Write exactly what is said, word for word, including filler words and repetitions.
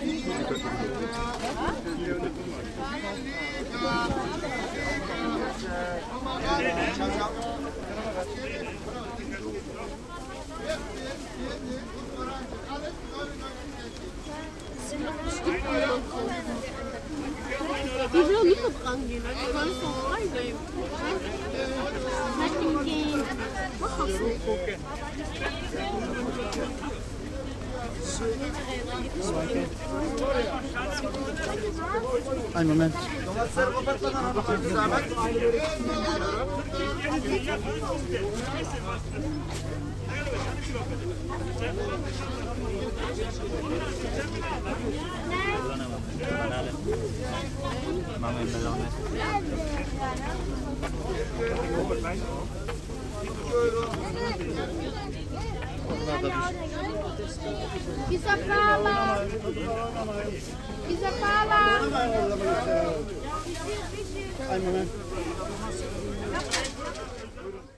Die will nicht so dran gehen, also soll es doch frei sein. Lass ihn gehen. Mach das so. Einen Moment. Isa pala! Isa pala! Einen Moment.